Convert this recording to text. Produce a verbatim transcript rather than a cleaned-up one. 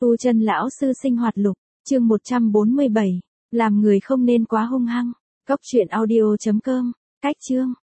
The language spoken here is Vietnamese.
Tu chân lão sư sinh hoạt lục, chương một trăm bốn mươi bảy, làm người không nên quá hung hăng. Cốc truyện audio chấm com, cách chương,